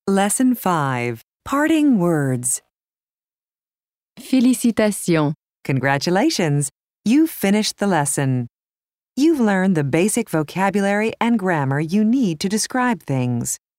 Lesson 5. Parting words. Félicitations. Congratulations! You've finished the lesson. You've learned the basic vocabulary and grammar you need to describe things.